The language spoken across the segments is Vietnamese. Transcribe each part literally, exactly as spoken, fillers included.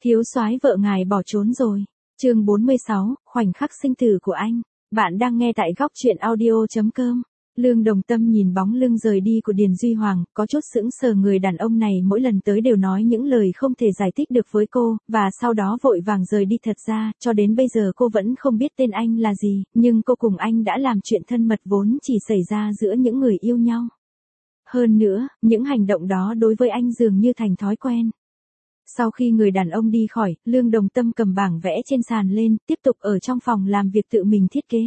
Thiếu soái vợ ngài bỏ trốn rồi. Chương bốn mươi sáu, khoảnh khắc sinh tử của anh. Bạn đang nghe tại góc truyện audio chấm com. Lương Đồng Tâm nhìn bóng lưng rời đi của Điền Duy Hoàng, có chút sững sờ. Người đàn ông này mỗi lần tới đều nói những lời không thể giải thích được với cô, và sau đó vội vàng rời đi. Thật ra, cho đến bây giờ cô vẫn không biết tên anh là gì, nhưng cô cùng anh đã làm chuyện thân mật vốn chỉ xảy ra giữa những người yêu nhau. Hơn nữa, những hành động đó đối với anh dường như thành thói quen. Sau khi người đàn ông đi khỏi, Lương Đồng Tâm cầm bảng vẽ trên sàn lên, tiếp tục ở trong phòng làm việc tự mình thiết kế.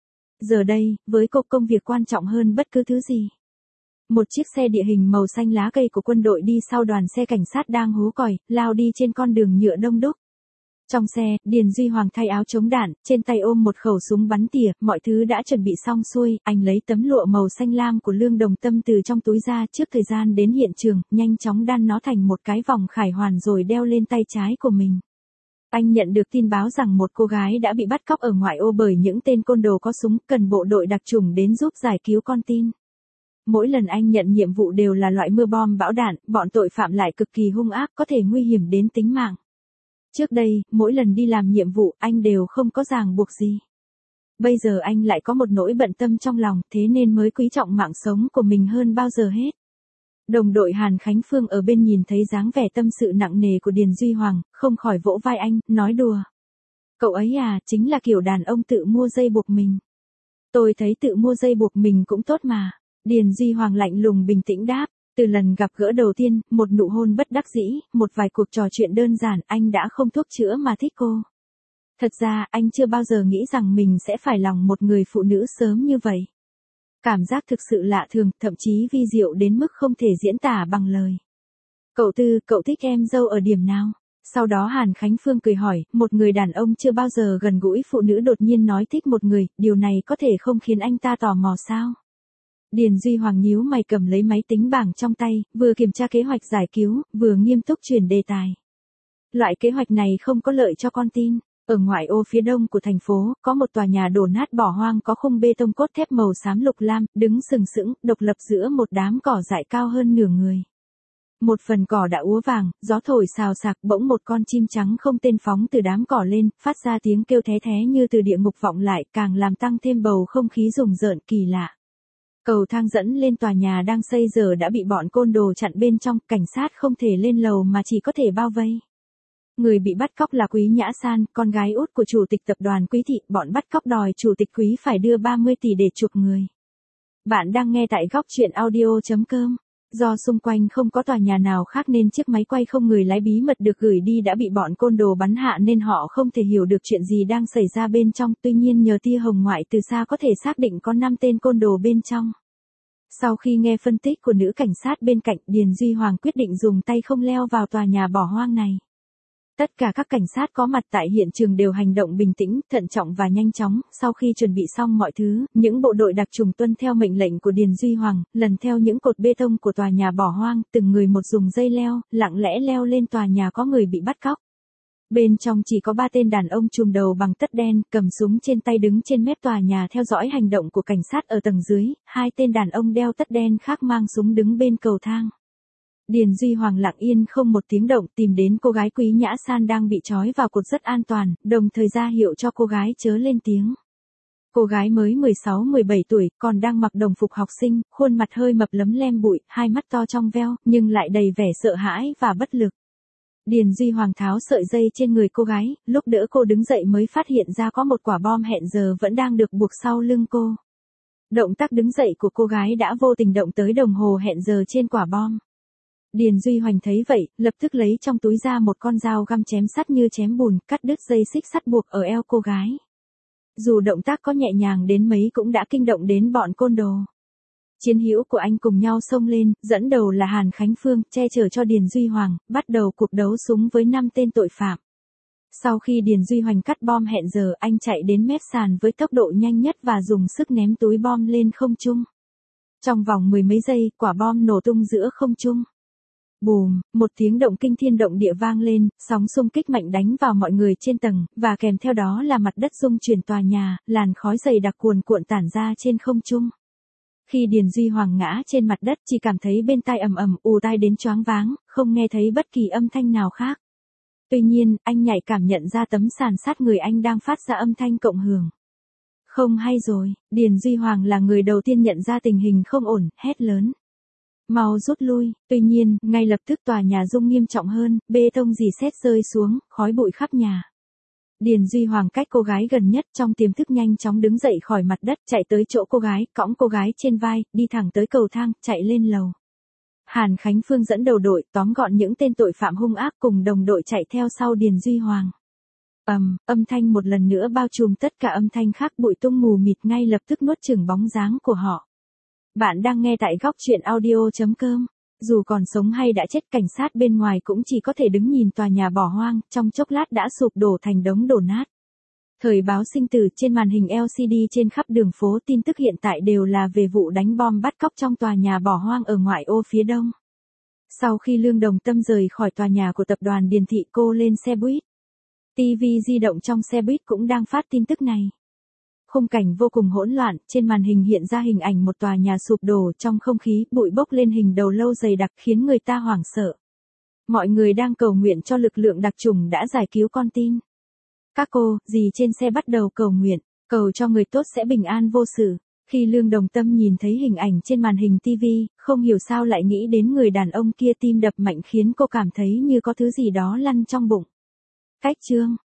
Giờ đây, với cô công việc quan trọng hơn bất cứ thứ gì. Một chiếc xe địa hình màu xanh lá cây của quân đội đi sau đoàn xe cảnh sát đang hú còi, lao đi trên con đường nhựa đông đúc. Trong xe, Điền Duy Hoàng thay áo chống đạn, trên tay ôm một khẩu súng bắn tỉa, mọi thứ đã chuẩn bị xong xuôi. Anh lấy tấm lụa màu xanh lam của Lương Đồng Tâm từ trong túi ra. Trước thời gian đến hiện trường, nhanh chóng đan nó thành một cái vòng khải hoàn rồi đeo lên tay trái của mình. Anh nhận được tin báo rằng một cô gái đã bị bắt cóc ở ngoại ô bởi những tên côn đồ có súng, cần bộ đội đặc chủng đến giúp giải cứu con tin. Mỗi lần anh nhận nhiệm vụ đều là loại mưa bom bão đạn, bọn tội phạm lại cực kỳ hung ác, có thể nguy hiểm đến tính mạng. Trước đây, mỗi lần đi làm nhiệm vụ, anh đều không có ràng buộc gì. Bây giờ anh lại có một nỗi bận tâm trong lòng, thế nên mới quý trọng mạng sống của mình hơn bao giờ hết. Đồng đội Hàn Khánh Phương ở bên nhìn thấy dáng vẻ tâm sự nặng nề của Điền Duy Hoàng, không khỏi vỗ vai anh, nói đùa. Cậu ấy à, chính là kiểu đàn ông tự mua dây buộc mình. Tôi thấy tự mua dây buộc mình cũng tốt mà. Điền Duy Hoàng lạnh lùng bình tĩnh đáp. Từ lần gặp gỡ đầu tiên, một nụ hôn bất đắc dĩ, một vài cuộc trò chuyện đơn giản, anh đã không thuốc chữa mà thích cô. Thật ra, anh chưa bao giờ nghĩ rằng mình sẽ phải lòng một người phụ nữ sớm như vậy. Cảm giác thực sự lạ thường, thậm chí vi diệu đến mức không thể diễn tả bằng lời. Cậu Tư, cậu thích em dâu ở điểm nào? Sau đó Hàn Khánh Phương cười hỏi, một người đàn ông chưa bao giờ gần gũi phụ nữ đột nhiên nói thích một người, điều này có thể không khiến anh ta tò mò sao? Điền Duy Hoàng nhíu mày cầm lấy máy tính bảng trong tay, vừa kiểm tra kế hoạch giải cứu, vừa nghiêm túc chuyển đề tài. Loại kế hoạch này không có lợi cho con tin. Ở ngoại ô phía đông của thành phố, có một tòa nhà đổ nát bỏ hoang có khung bê tông cốt thép màu xám lục lam, đứng sừng sững, độc lập giữa một đám cỏ dại cao hơn nửa người. Một phần cỏ đã úa vàng, gió thổi xào xạc, bỗng một con chim trắng không tên phóng từ đám cỏ lên, phát ra tiếng kêu thé thé như từ địa ngục vọng lại, càng làm tăng thêm bầu không khí rùng rợn kỳ lạ. Cầu thang dẫn lên tòa nhà đang xây giờ đã bị bọn côn đồ chặn bên trong, cảnh sát không thể lên lầu mà chỉ có thể bao vây. Người bị bắt cóc là Quý Nhã San, con gái út của chủ tịch tập đoàn Quý Thị, bọn bắt cóc đòi chủ tịch Quý phải đưa ba mươi tỷ để chuộc người. Bạn đang nghe tại góc truyện audio chấm com. Do xung quanh không có tòa nhà nào khác nên chiếc máy quay không người lái bí mật được gửi đi đã bị bọn côn đồ bắn hạ nên họ không thể hiểu được chuyện gì đang xảy ra bên trong, tuy nhiên nhờ tia hồng ngoại từ xa có thể xác định có năm tên côn đồ bên trong. Sau khi nghe phân tích của nữ cảnh sát bên cạnh, Điền Duy Hoàng quyết định dùng tay không leo vào tòa nhà bỏ hoang này. Tất cả các cảnh sát có mặt tại hiện trường đều hành động bình tĩnh, thận trọng và nhanh chóng. Sau khi chuẩn bị xong mọi thứ, những bộ đội đặc chủng tuân theo mệnh lệnh của Điền Duy Hoàng, lần theo những cột bê tông của tòa nhà bỏ hoang, từng người một dùng dây leo, lặng lẽ leo lên tòa nhà có người bị bắt cóc. Bên trong chỉ có ba tên đàn ông trùm đầu bằng tất đen, cầm súng trên tay đứng trên mép tòa nhà theo dõi hành động của cảnh sát ở tầng dưới, hai tên đàn ông đeo tất đen khác mang súng đứng bên cầu thang. Điền Duy Hoàng lặng yên không một tiếng động tìm đến cô gái Quý Nhã San đang bị trói vào cột rất an toàn, đồng thời ra hiệu cho cô gái chớ lên tiếng. Cô gái mới mười sáu mười bảy tuổi, còn đang mặc đồng phục học sinh, khuôn mặt hơi mập lấm lem bụi, hai mắt to trong veo, nhưng lại đầy vẻ sợ hãi và bất lực. Điền Duy Hoàng tháo sợi dây trên người cô gái, lúc đỡ cô đứng dậy mới phát hiện ra có một quả bom hẹn giờ vẫn đang được buộc sau lưng cô. Động tác đứng dậy của cô gái đã vô tình động tới đồng hồ hẹn giờ trên quả bom. Điền Duy Hoành thấy vậy, lập tức lấy trong túi ra một con dao găm chém sắt như chém bùn, cắt đứt dây xích sắt buộc ở eo cô gái. Dù động tác có nhẹ nhàng đến mấy cũng đã kinh động đến bọn côn đồ. Chiến hữu của anh cùng nhau xông lên, dẫn đầu là Hàn Khánh Phương, che chở cho Điền Duy Hoàng, bắt đầu cuộc đấu súng với năm tên tội phạm. Sau khi Điền Duy Hoành cắt bom hẹn giờ, anh chạy đến mép sàn với tốc độ nhanh nhất và dùng sức ném túi bom lên không trung. Trong vòng mười mấy giây, quả bom nổ tung giữa không trung. Bùm, một tiếng động kinh thiên động địa vang lên, sóng xung kích mạnh đánh vào mọi người trên tầng, và kèm theo đó là mặt đất rung chuyển tòa nhà, làn khói dày đặc cuồn cuộn tản ra trên không trung. Khi Điền Duy Hoàng ngã trên mặt đất chỉ cảm thấy bên tai ầm ầm ù tai đến choáng váng, không nghe thấy bất kỳ âm thanh nào khác. Tuy nhiên, anh nhạy cảm nhận ra tấm sàn sát người anh đang phát ra âm thanh cộng hưởng. Không hay rồi, Điền Duy Hoàng là người đầu tiên nhận ra tình hình không ổn, hét lớn. Mau rút lui, tuy nhiên, ngay lập tức tòa nhà rung nghiêm trọng hơn, bê tông rỉ sét rơi xuống, khói bụi khắp nhà. Điền Duy Hoàng cách cô gái gần nhất trong tiềm thức nhanh chóng đứng dậy khỏi mặt đất, chạy tới chỗ cô gái, cõng cô gái trên vai, đi thẳng tới cầu thang, chạy lên lầu. Hàn Khánh Phương dẫn đầu đội, tóm gọn những tên tội phạm hung ác cùng đồng đội chạy theo sau Điền Duy Hoàng. Ầm, âm thanh một lần nữa bao trùm tất cả âm thanh khác, bụi tung mù mịt ngay lập tức nuốt chửng bóng dáng của họ. Bạn đang nghe tại góc truyện audio chấm com. Dù còn sống hay đã chết, cảnh sát bên ngoài cũng chỉ có thể đứng nhìn tòa nhà bỏ hoang, trong chốc lát đã sụp đổ thành đống đổ nát. Thời báo sinh tử trên màn hình lờ xê đê trên khắp đường phố, tin tức hiện tại đều là về vụ đánh bom bắt cóc trong tòa nhà bỏ hoang ở ngoại ô phía đông. Sau khi Lương Đồng Tâm rời khỏi tòa nhà của tập đoàn Điền Thị, cô lên xe buýt. ti vi di động trong xe buýt cũng đang phát tin tức này. Khung cảnh vô cùng hỗn loạn, trên màn hình hiện ra hình ảnh một tòa nhà sụp đổ, trong không khí bụi bốc lên hình đầu lâu dày đặc khiến người ta hoảng sợ. Mọi người đang cầu nguyện cho lực lượng đặc chủng đã giải cứu con tin. Các cô, dì trên xe bắt đầu cầu nguyện, cầu cho người tốt sẽ bình an vô sự. Khi Lương Đồng Tâm nhìn thấy hình ảnh trên màn hình ti vi, không hiểu sao lại nghĩ đến người đàn ông kia, tim đập mạnh khiến cô cảm thấy như có thứ gì đó lăn trong bụng. Cách chương